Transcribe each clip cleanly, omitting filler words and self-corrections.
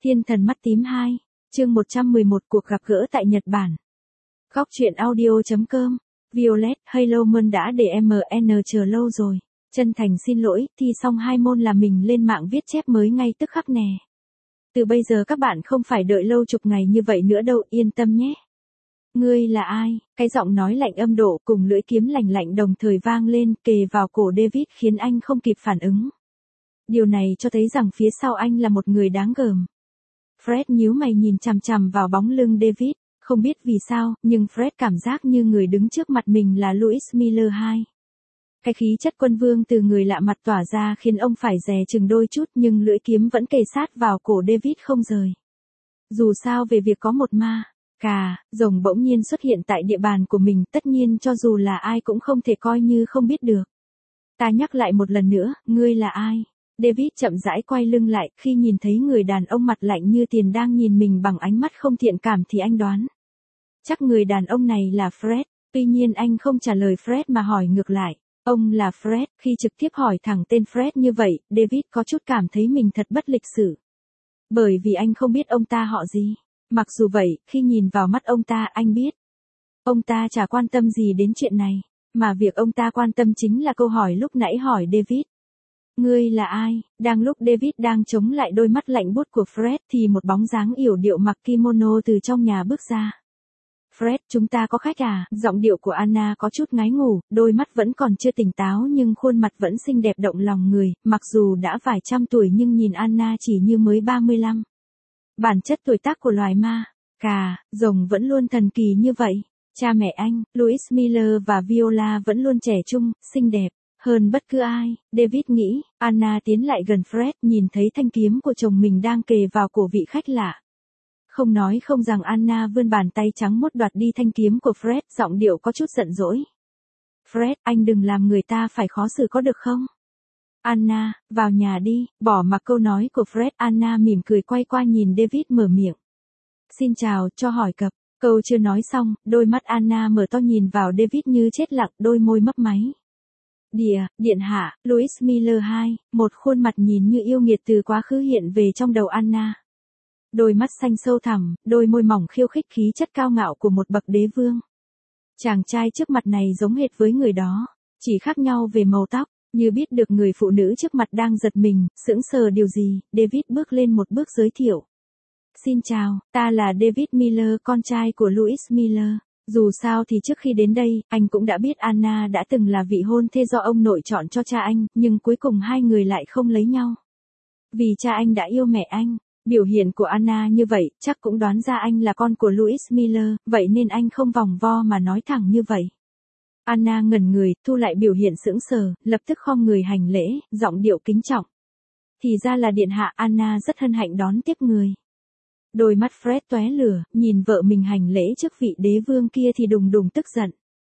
Thiên thần mắt tím 2, chương 111 cuộc gặp gỡ tại Nhật Bản. Góc truyện audio.com, Violet, hello Mơn đã để MN chờ lâu rồi. Chân thành xin lỗi, thi xong 2 môn là mình lên mạng viết chép mới ngay tức khắc nè. Từ bây giờ các bạn không phải đợi lâu chục ngày như vậy nữa đâu, yên tâm nhé. Ngươi là ai? Cái giọng nói lạnh âm độ cùng lưỡi kiếm lạnh lạnh đồng thời vang lên kề vào cổ David khiến anh không kịp phản ứng. Điều này cho thấy rằng phía sau anh là một người đáng gờm. Fred nhíu mày nhìn chằm chằm vào bóng lưng David, không biết vì sao, nhưng Fred cảm giác như người đứng trước mặt mình là Louis Miller 2. Cái khí chất quân vương từ người lạ mặt tỏa ra khiến ông phải dè chừng đôi chút nhưng lưỡi kiếm vẫn kề sát vào cổ David không rời. Dù sao về việc có một ma, rồng bỗng nhiên xuất hiện tại địa bàn của mình, tất nhiên cho dù là ai cũng không thể coi như không biết được. Ta nhắc lại một lần nữa, ngươi là ai? David chậm rãi quay lưng lại, khi nhìn thấy người đàn ông mặt lạnh như tiền đang nhìn mình bằng ánh mắt không thiện cảm thì anh đoán. Chắc người đàn ông này là Fred, tuy nhiên anh không trả lời Fred mà hỏi ngược lại. Ông là Fred, khi trực tiếp hỏi thẳng tên Fred như vậy, David có chút cảm thấy mình thật bất lịch sự. Bởi vì anh không biết ông ta họ gì. Mặc dù vậy, khi nhìn vào mắt ông ta anh biết. Ông ta chả quan tâm gì đến chuyện này, mà việc ông ta quan tâm chính là câu hỏi lúc nãy hỏi David. Ngươi là ai? Đang lúc David đang chống lại đôi mắt lạnh buốt của Fred thì một bóng dáng yểu điệu mặc kimono từ trong nhà bước ra. Fred, chúng ta có khách à? Giọng điệu của Anna có chút ngái ngủ, đôi mắt vẫn còn chưa tỉnh táo nhưng khuôn mặt vẫn xinh đẹp động lòng người, mặc dù đã vài trăm tuổi nhưng nhìn Anna chỉ như mới 35. Bản chất tuổi tác của loài ma, rồng vẫn luôn thần kỳ như vậy. Cha mẹ anh, Louis Miller và Viola vẫn luôn trẻ trung, xinh đẹp hơn bất cứ ai, David nghĩ. Anna tiến lại gần Fred, nhìn thấy thanh kiếm của chồng mình đang kề vào cổ vị khách lạ. Không nói không rằng Anna vươn bàn tay trắng muốt đoạt đi thanh kiếm của Fred, giọng điệu có chút giận dỗi. Fred, anh đừng làm người ta phải khó xử có được không? Anna, vào nhà đi, bỏ mặc câu nói của Fred. Anna mỉm cười quay qua nhìn David mở miệng. Xin chào, cho hỏi cập. Câu chưa nói xong, đôi mắt Anna mở to nhìn vào David như chết lặng, đôi môi mấp máy. Điện hạ, Louis Miller 2, một khuôn mặt nhìn như yêu nghiệt từ quá khứ hiện về trong đầu Anna. Đôi mắt xanh sâu thẳm, đôi môi mỏng khiêu khích khí chất cao ngạo của một bậc đế vương. Chàng trai trước mặt này giống hệt với người đó, chỉ khác nhau về màu tóc. Như biết được người phụ nữ trước mặt đang giật mình, sững sờ điều gì, David bước lên một bước giới thiệu. Xin chào, ta là David Miller, con trai của Louis Miller. Dù sao thì trước khi đến đây, anh cũng đã biết Anna đã từng là vị hôn thê do ông nội chọn cho cha anh, nhưng cuối cùng hai người lại không lấy nhau. Vì cha anh đã yêu mẹ anh. Biểu hiện của Anna như vậy, chắc cũng đoán ra anh là con của Louis Miller, vậy nên anh không vòng vo mà nói thẳng như vậy. Anna ngẩn người, thu lại biểu hiện sững sờ, lập tức khom người hành lễ, giọng điệu kính trọng. Thì ra là điện hạ. Anna rất hân hạnh đón tiếp người. Đôi mắt Fred tóe lửa, nhìn vợ mình hành lễ trước vị đế vương kia thì đùng đùng tức giận.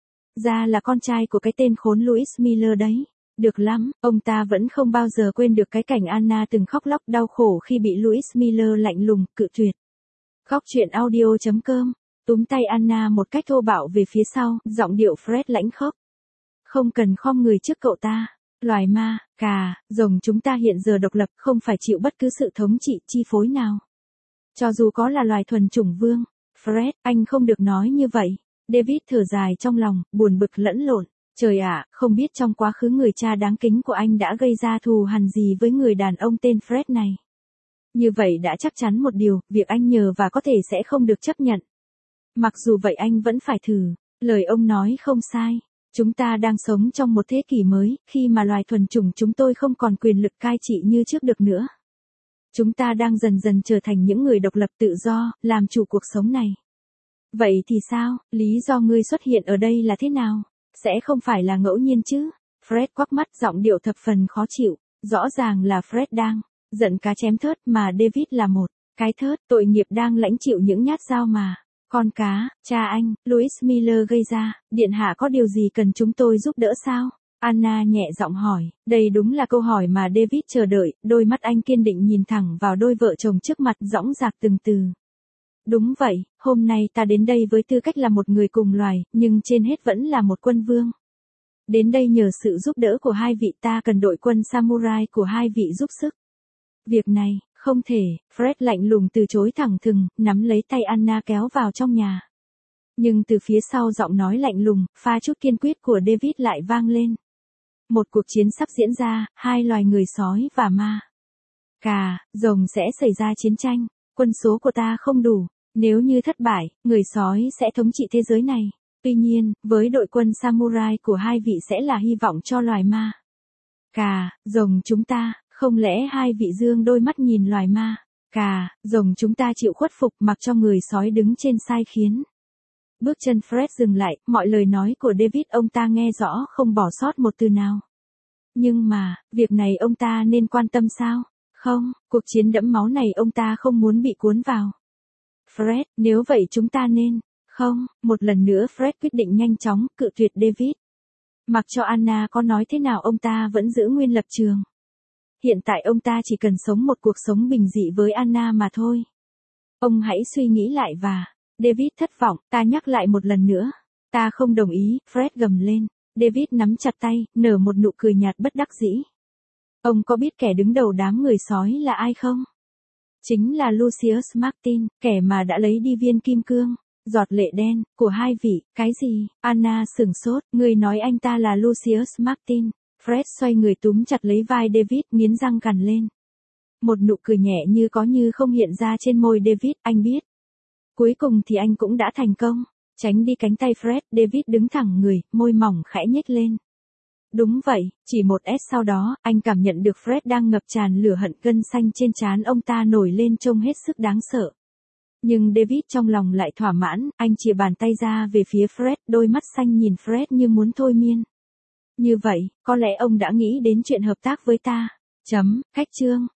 Ra là con trai của cái tên khốn Louis Miller đấy. Được lắm, ông ta vẫn không bao giờ quên được cái cảnh Anna từng khóc lóc đau khổ khi bị Louis Miller lạnh lùng, cự tuyệt. Góc truyện audio.com, túm tay Anna một cách thô bạo về phía sau, giọng điệu Fred lãnh khốc. Không cần khom người trước cậu ta. Loài ma, rồng chúng ta hiện giờ độc lập, không phải chịu bất cứ sự thống trị, chi phối nào. Cho dù có là loài thuần chủng vương. Fred, anh không được nói như vậy. David thở dài trong lòng, buồn bực lẫn lộn. Trời ạ, không biết trong quá khứ người cha đáng kính của anh đã gây ra thù hằn gì với người đàn ông tên Fred này. Như vậy đã chắc chắn một điều, việc anh nhờ và có thể sẽ không được chấp nhận. Mặc dù vậy anh vẫn phải thử. Lời ông nói không sai. Chúng ta đang sống trong một thế kỷ mới, khi mà loài thuần chủng chúng tôi không còn quyền lực cai trị như trước được nữa. Chúng ta đang dần dần trở thành những người độc lập tự do, làm chủ cuộc sống này. Vậy thì sao, lý do ngươi xuất hiện ở đây là thế nào? Sẽ không phải là ngẫu nhiên chứ? Fred quắc mắt, giọng điệu thập phần khó chịu. Rõ ràng là Fred đang giận cá chém thớt mà David là một cái thớt tội nghiệp đang lãnh chịu những nhát dao mà con cá, cha anh, Louis Miller gây ra. Điện hạ có điều gì cần chúng tôi giúp đỡ sao? Anna nhẹ giọng hỏi. Đây đúng là câu hỏi mà David chờ đợi, đôi mắt anh kiên định nhìn thẳng vào đôi vợ chồng trước mặt, dõng dạc từng từ. Đúng vậy, hôm nay ta đến đây với tư cách là một người cùng loài, nhưng trên hết vẫn là một quân vương. Đến đây nhờ sự giúp đỡ của hai vị, ta cần đội quân samurai của hai vị giúp sức. Việc này, Không thể, Fred lạnh lùng từ chối thẳng thừng, nắm lấy tay Anna kéo vào trong nhà. Nhưng từ phía sau giọng nói lạnh lùng, pha chút kiên quyết của David lại vang lên. Một cuộc chiến sắp diễn ra, hai loài người sói và ma. Cà, rồng sẽ xảy ra chiến tranh, quân số của ta không đủ, nếu như thất bại, người sói sẽ thống trị thế giới này. Tuy nhiên, với đội quân samurai của hai vị sẽ là hy vọng cho loài ma. Cà, rồng chúng ta, không lẽ hai vị dương đôi mắt nhìn loài ma. Cà, rồng chúng ta chịu khuất phục mặc cho người sói đứng trên sai khiến. Bước chân Fred dừng lại, mọi lời nói của David ông ta nghe rõ không bỏ sót một từ nào. Nhưng mà, việc này ông ta nên quan tâm sao? Không, cuộc chiến đẫm máu này ông ta không muốn bị cuốn vào. Fred, nếu vậy chúng ta nên... Không, một lần nữa Fred quyết định nhanh chóng, cự tuyệt David. Mặc cho Anna có nói thế nào ông ta vẫn giữ nguyên lập trường. Hiện tại ông ta chỉ cần sống một cuộc sống bình dị với Anna mà thôi. Ông hãy suy nghĩ lại và... David thất vọng, ta nhắc lại một lần nữa. Ta không đồng ý, Fred gầm lên. David nắm chặt tay, nở một nụ cười nhạt bất đắc dĩ. Ông có biết kẻ đứng đầu đám người sói là ai không? Chính là Lucius Martin, kẻ mà đã lấy đi viên kim cương, giọt lệ đen, của hai vị. Cái gì? Anna sửng sốt, người nói anh ta là Lucius Martin. Fred xoay người túm chặt lấy vai David, nghiến răng gằn lên. Một nụ cười nhẹ như có như không hiện ra trên môi David, anh biết. Cuối cùng thì anh cũng đã thành công. Tránh đi cánh tay Fred, David đứng thẳng người, môi mỏng khẽ nhếch lên. Đúng vậy, chỉ một s sau đó, anh cảm nhận được Fred đang ngập tràn lửa hận, gân xanh trên trán ông ta nổi lên trông hết sức đáng sợ. Nhưng David trong lòng lại thỏa mãn, anh chìa bàn tay ra về phía Fred, đôi mắt xanh nhìn Fred như muốn thôi miên. Như vậy, có lẽ ông đã nghĩ đến chuyện hợp tác với ta. Khách chương.